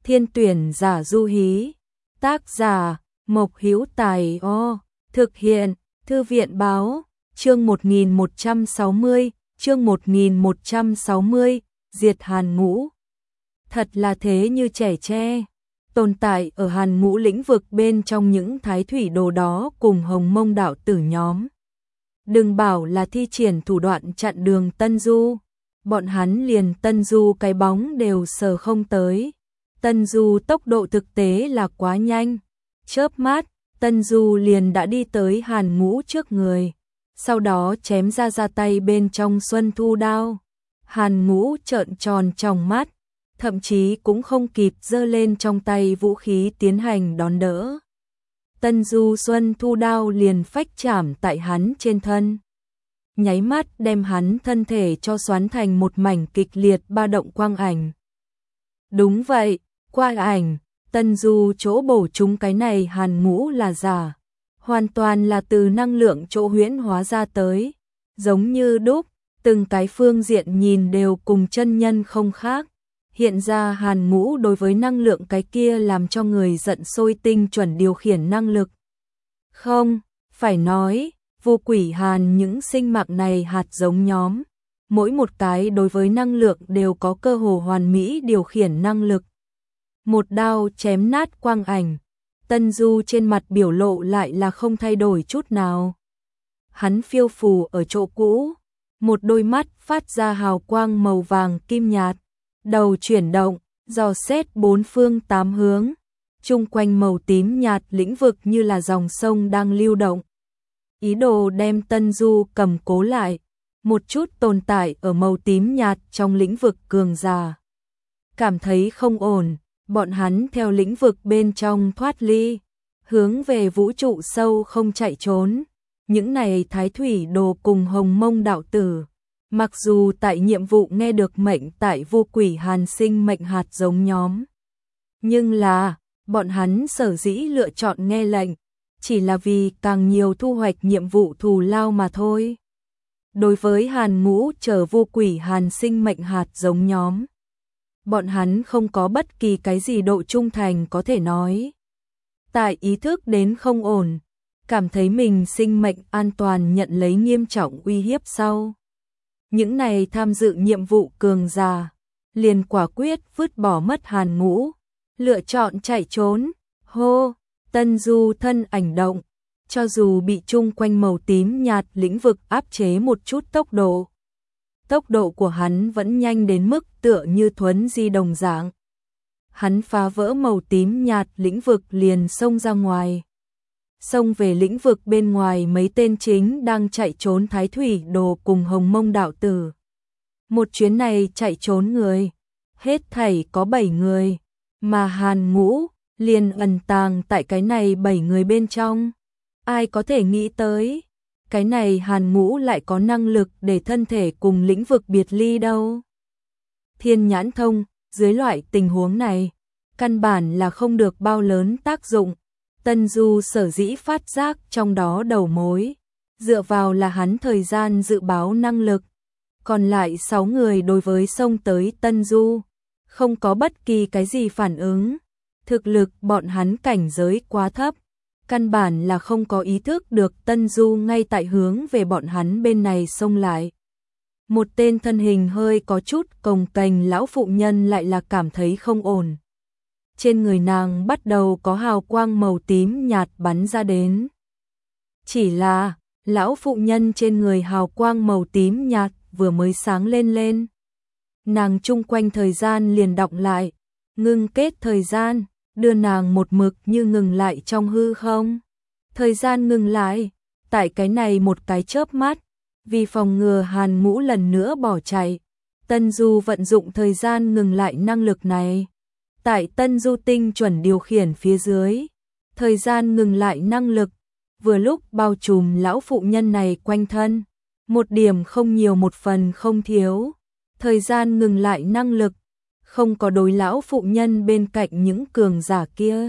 Thiên tuyển giả du hí. Tác giả Mộc Hữu Tài. Thực hiện Thư viện báo. Chương 1160, chương 1160, diệt Hàn Ngũ. Thật là thế như trẻ tre, tồn tại ở Hàn Ngũ lĩnh vực bên trong những thái thủy đồ đó cùng Hồng Mông đạo tử nhóm. Đừng bảo là thi triển thủ đoạn chặn đường Tân Du, bọn hắn liền Tân Du cái bóng đều sờ không tới. Tân Du tốc độ thực tế là quá nhanh, chớp mắt, Tân Du liền đã đi tới Hàn Ngũ trước người, sau đó chém ra tay bên trong Xuân Thu đao. Hàn Ngũ trợn tròn tròng mắt, thậm chí cũng không kịp giơ lên trong tay vũ khí tiến hành đón đỡ. Tân Du Xuân Thu đao liền phách chạm tại hắn trên thân, nháy mắt đem hắn thân thể cho xoắn thành một mảnh kịch liệt ba động quang ảnh. Đúng vậy, quang ảnh, Tân Du chỗ bổ chúng cái này Hàn Ngũ là giả, hoàn toàn là từ năng lượng chỗ huyễn hóa ra tới, giống như đúc, từng cái phương diện nhìn đều cùng chân nhân không khác. Hiện ra Hàn Ngũ đối với năng lượng cái kia làm cho người giận sôi tinh chuẩn điều khiển năng lực. Không, phải nói, vô quỷ Hàn những sinh mạng này hạt giống nhóm, mỗi một cái đối với năng lượng đều có cơ hồ hoàn mỹ điều khiển năng lực. Một đao chém nát quang ảnh, Tân Du trên mặt biểu lộ lại là không thay đổi chút nào. Hắn phiêu phù ở chỗ cũ, một đôi mắt phát ra hào quang màu vàng kim nhạt, đầu chuyển động, dò xét bốn phương tám hướng, chung quanh màu tím nhạt lĩnh vực như là dòng sông đang lưu động. Ý đồ đem Tân Du cầm cố lại, một chút tồn tại ở màu tím nhạt trong lĩnh vực cường giả. Cảm thấy không ổn, bọn hắn theo lĩnh vực bên trong thoát ly, hướng về vũ trụ sâu không chạy trốn. Những này thái thủy đồ cùng Hồng Mông đạo tử, mặc dù tại nhiệm vụ nghe được mệnh tại vô quỷ Hàn sinh mệnh hạt giống nhóm, nhưng là bọn hắn sở dĩ lựa chọn nghe lệnh, chỉ là vì càng nhiều thu hoạch nhiệm vụ thù lao mà thôi. Đối với Hàn Ngũ chờ vô quỷ Hàn sinh mệnh hạt giống nhóm, bọn hắn không có bất kỳ cái gì độ trung thành có thể nói. Tại ý thức đến không ổn, cảm thấy mình sinh mệnh an toàn nhận lấy nghiêm trọng uy hiếp sau, những này tham dự nhiệm vụ cường giả liền quả quyết vứt bỏ mất Hàn Ngũ, lựa chọn chạy trốn. Hô, Tân Du thân ảnh động, cho dù bị chung quanh màu tím nhạt lĩnh vực áp chế một chút tốc độ của hắn vẫn nhanh đến mức tựa như thuấn di đồng dạng. Hắn phá vỡ màu tím nhạt lĩnh vực liền xông ra ngoài, xông về lĩnh vực bên ngoài mấy tên chính đang chạy trốn thái thủy đồ cùng Hồng Mông đạo tử. Một chuyến này chạy trốn người, hết thảy có 7 người, mà Hàn Ngũ liền ẩn tàng tại cái này 7 người bên trong. Ai có thể nghĩ tới, cái này Hàn Ngũ lại có năng lực để thân thể cùng lĩnh vực biệt ly đâu. Thiên nhãn thông, dưới loại tình huống này, căn bản là không được bao lớn tác dụng. Tân Du sở dĩ phát giác trong đó đầu mối, dựa vào là hắn thời gian dự báo năng lực. Còn lại 6 người đối với xông tới Tân Du, không có bất kỳ cái gì phản ứng. Thực lực bọn hắn cảnh giới quá thấp, căn bản là không có ý thức được Tân Du ngay tại hướng về bọn hắn bên này xông lại. Một tên thân hình hơi có chút cồng kềnh lão phụ nhân lại là cảm thấy không ổn. Trên người nàng bắt đầu có hào quang màu tím nhạt bắn ra đến. Chỉ là, lão phụ nhân trên người hào quang màu tím nhạt vừa mới sáng lên. Nàng chung quanh thời gian liền đọng lại, ngưng kết thời gian, đưa nàng một mực như ngừng lại trong hư không. Thời gian ngừng lại, tại cái này một cái chớp mắt, vì phòng ngừa Hàn Ngũ lần nữa bỏ chạy, Tân Du vận dụng thời gian ngừng lại năng lực này. Tại Tân Du tinh chuẩn điều khiển phía dưới, thời gian ngừng lại năng lực, vừa lúc bao trùm lão phụ nhân này quanh thân, một điểm không nhiều một phần không thiếu. Thời gian ngừng lại năng lực, không có đối lão phụ nhân bên cạnh những cường giả kia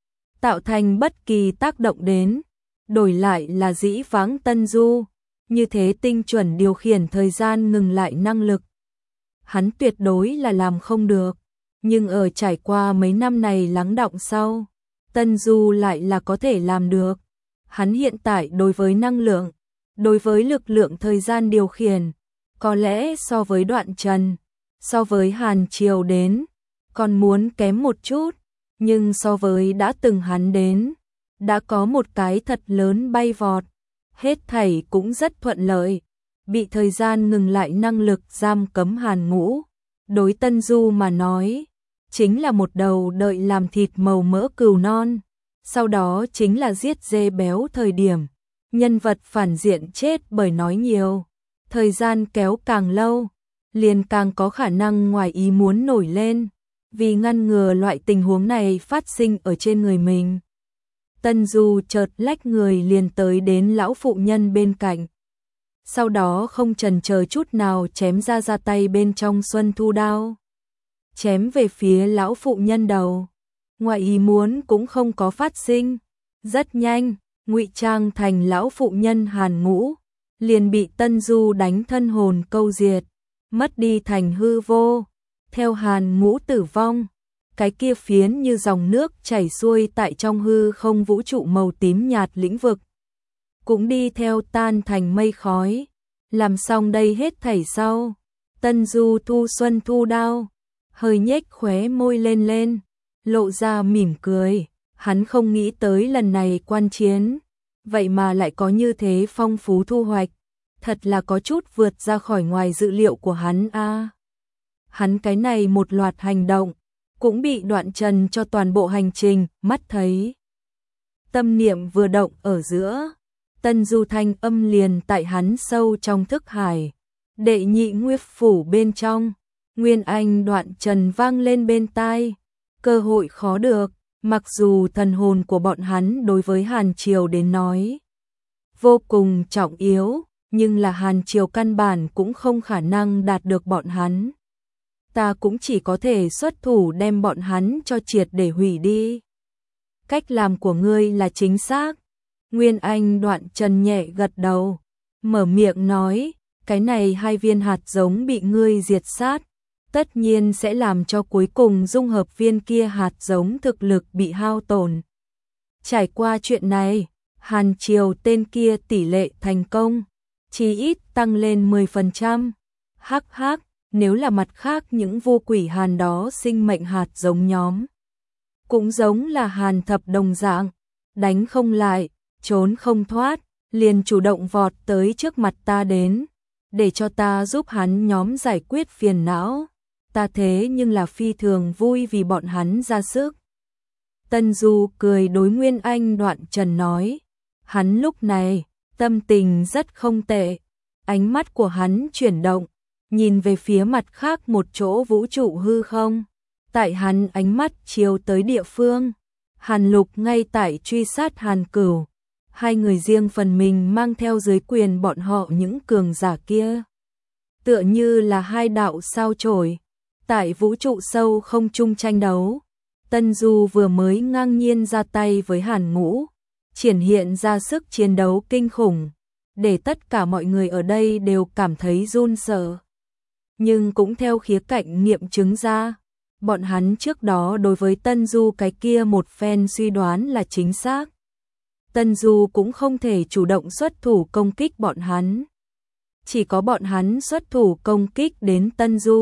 tạo thành bất kỳ tác động đến, đổi lại là dĩ vãng Tân Du, như thế tinh chuẩn điều khiển thời gian ngừng lại năng lực. Hắn tuyệt đối là làm không được, Nhưng ở trải qua mấy năm này lắng đọng sau, Tân Du lại là có thể làm được. Hắn hiện tại đối với năng lượng, đối với lực lượng thời gian điều khiển, có lẽ so với Đoạn Trần, so với Hàn Triều đến, còn muốn kém một chút, nhưng so với đã từng hắn đến, đã có một cái thật lớn bay vọt, hết thảy cũng rất thuận lợi, bị thời gian ngừng lại năng lực giam cấm Hàn Ngũ, đối Tân Du mà nói, chính là một đầu đợi làm thịt màu mỡ cừu non, sau đó chính là giết dê béo thời điểm, nhân vật phản diện chết bởi nói nhiều, thời gian kéo càng lâu, liền càng có khả năng ngoài ý muốn nổi lên, vì ngăn ngừa loại tình huống này phát sinh ở trên người mình. Tân Du chợt lách người liền tới đến lão phụ nhân bên cạnh. Sau đó không chần chờ chút nào chém ra tay bên trong Xuân Thu đao. Chém về phía lão phụ nhân đầu. Ngoại ý muốn cũng không có phát sinh. Rất nhanh, ngụy trang thành lão phụ nhân Hàn Ngũ, liền bị Tân Du đánh thân hồn câu diệt, mất đi thành hư vô. Theo Hàn Ngũ tử vong, cái kia phiến như dòng nước chảy xuôi tại trong hư không vũ trụ màu tím nhạt lĩnh vực, cũng đi theo tan thành mây khói. Làm xong đây hết thảy sau, Tân Du thu Xuân Thu đao, hơi nhếch khóe môi lên, lộ ra mỉm cười. Hắn không nghĩ tới lần này quan chiến, vậy mà lại có như thế phong phú thu hoạch, thật là có chút vượt ra khỏi ngoài dự liệu của hắn a. Hắn cái này một loạt hành động, cũng bị Đoạn Trần cho toàn bộ hành trình mắt thấy. Tâm niệm vừa động ở giữa, Tân Du thanh âm liền tại hắn sâu trong thức hải, đệ nhị nguyệt phủ bên trong, Nguyên Anh Đoạn Trần vang lên bên tai, cơ hội khó được, mặc dù thần hồn của bọn hắn đối với Hàn Triều đến nói vô cùng trọng yếu, nhưng là Hàn Triều căn bản cũng không khả năng đạt được bọn hắn. Ta cũng chỉ có thể xuất thủ đem bọn hắn cho triệt để hủy đi. Cách làm của ngươi là chính xác. Nguyên Anh Đoạn Trần nhẹ gật đầu, mở miệng nói, cái này hai viên hạt giống bị ngươi diệt sát, tất nhiên sẽ làm cho cuối cùng dung hợp viên kia hạt giống thực lực bị hao tổn. Trải qua chuyện này, Hàn Triều tên kia tỷ lệ thành công, chỉ ít tăng lên 10%. Hắc hắc, nếu là mặt khác những vô quỷ Hàn đó sinh mệnh hạt giống nhóm, cũng giống là Hàn Thập đồng dạng, đánh không lại, trốn không thoát, liền chủ động vọt tới trước mặt ta đến, để cho ta giúp hắn nhóm giải quyết phiền não. Ta thế nhưng là phi thường vui vì bọn hắn ra sức. Tân Du cười đối Nguyên Anh Đoạn Trần nói, hắn lúc này, tâm tình rất không tệ, ánh mắt của hắn chuyển động, nhìn về phía mặt khác một chỗ vũ trụ hư không. Tại hắn ánh mắt chiếu tới địa phương, Hàn Lục ngay tại truy sát Hàn Cửu, hai người riêng phần mình mang theo dưới quyền bọn họ những cường giả kia. Tựa như là hai đạo sao chổi, tại vũ trụ sâu không chung tranh đấu. Tân Du vừa mới ngang nhiên ra tay với Hàn Ngũ, triển hiện ra sức chiến đấu kinh khủng, để tất cả mọi người ở đây đều cảm thấy run sợ. Nhưng cũng theo khía cạnh nghiệm chứng ra, bọn hắn trước đó đối với Tân Du cái kia một phen suy đoán là chính xác. Tân Du cũng không thể chủ động xuất thủ công kích bọn hắn. Chỉ có bọn hắn xuất thủ công kích đến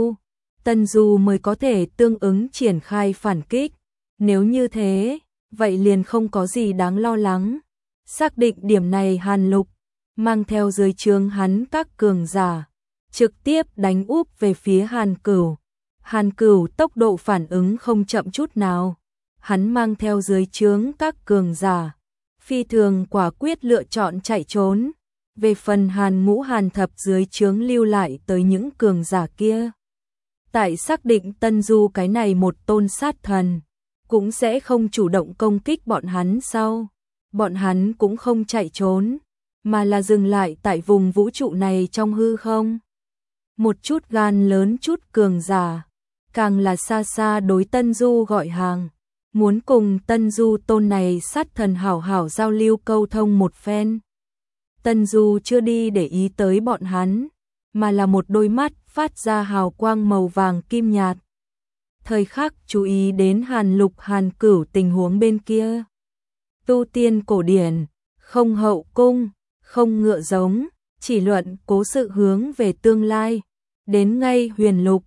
Tân Du mới có thể tương ứng triển khai phản kích. Nếu như thế, vậy liền không có gì đáng lo lắng. Xác định điểm này, Hàn Lục mang theo dưới trướng hắn các cường giả, trực tiếp đánh úp về phía Hàn Cửu. Hàn Cửu tốc độ phản ứng không chậm chút nào. Hắn mang theo dưới trướng các cường giả, phi thường quả quyết lựa chọn chạy trốn. Về phần Hàn Ngũ Hàn Thập dưới trướng lưu lại tới những cường giả kia, tại xác định Tân Du cái này một tôn sát thần, cũng sẽ không chủ động công kích bọn hắn sau. Bọn hắn cũng không chạy trốn, mà là dừng lại tại vùng vũ trụ này trong hư không. Một chút gan lớn chút cường giả, càng là xa xa đối Tân Du gọi hàng, muốn cùng Tân Du tôn này sát thần hảo hảo giao lưu câu thông một phen. Tân Du chưa đi để ý tới bọn hắn, mà là một đôi mắt phát ra hào quang màu vàng kim nhạt. thời khắc chú ý đến Hàn Lục Hàn Cửu tình huống bên kia. Tu tiên cổ điển, không hậu cung, không ngựa giống, chỉ luận cố sự hướng về tương lai. Đến ngay Huyền Lục,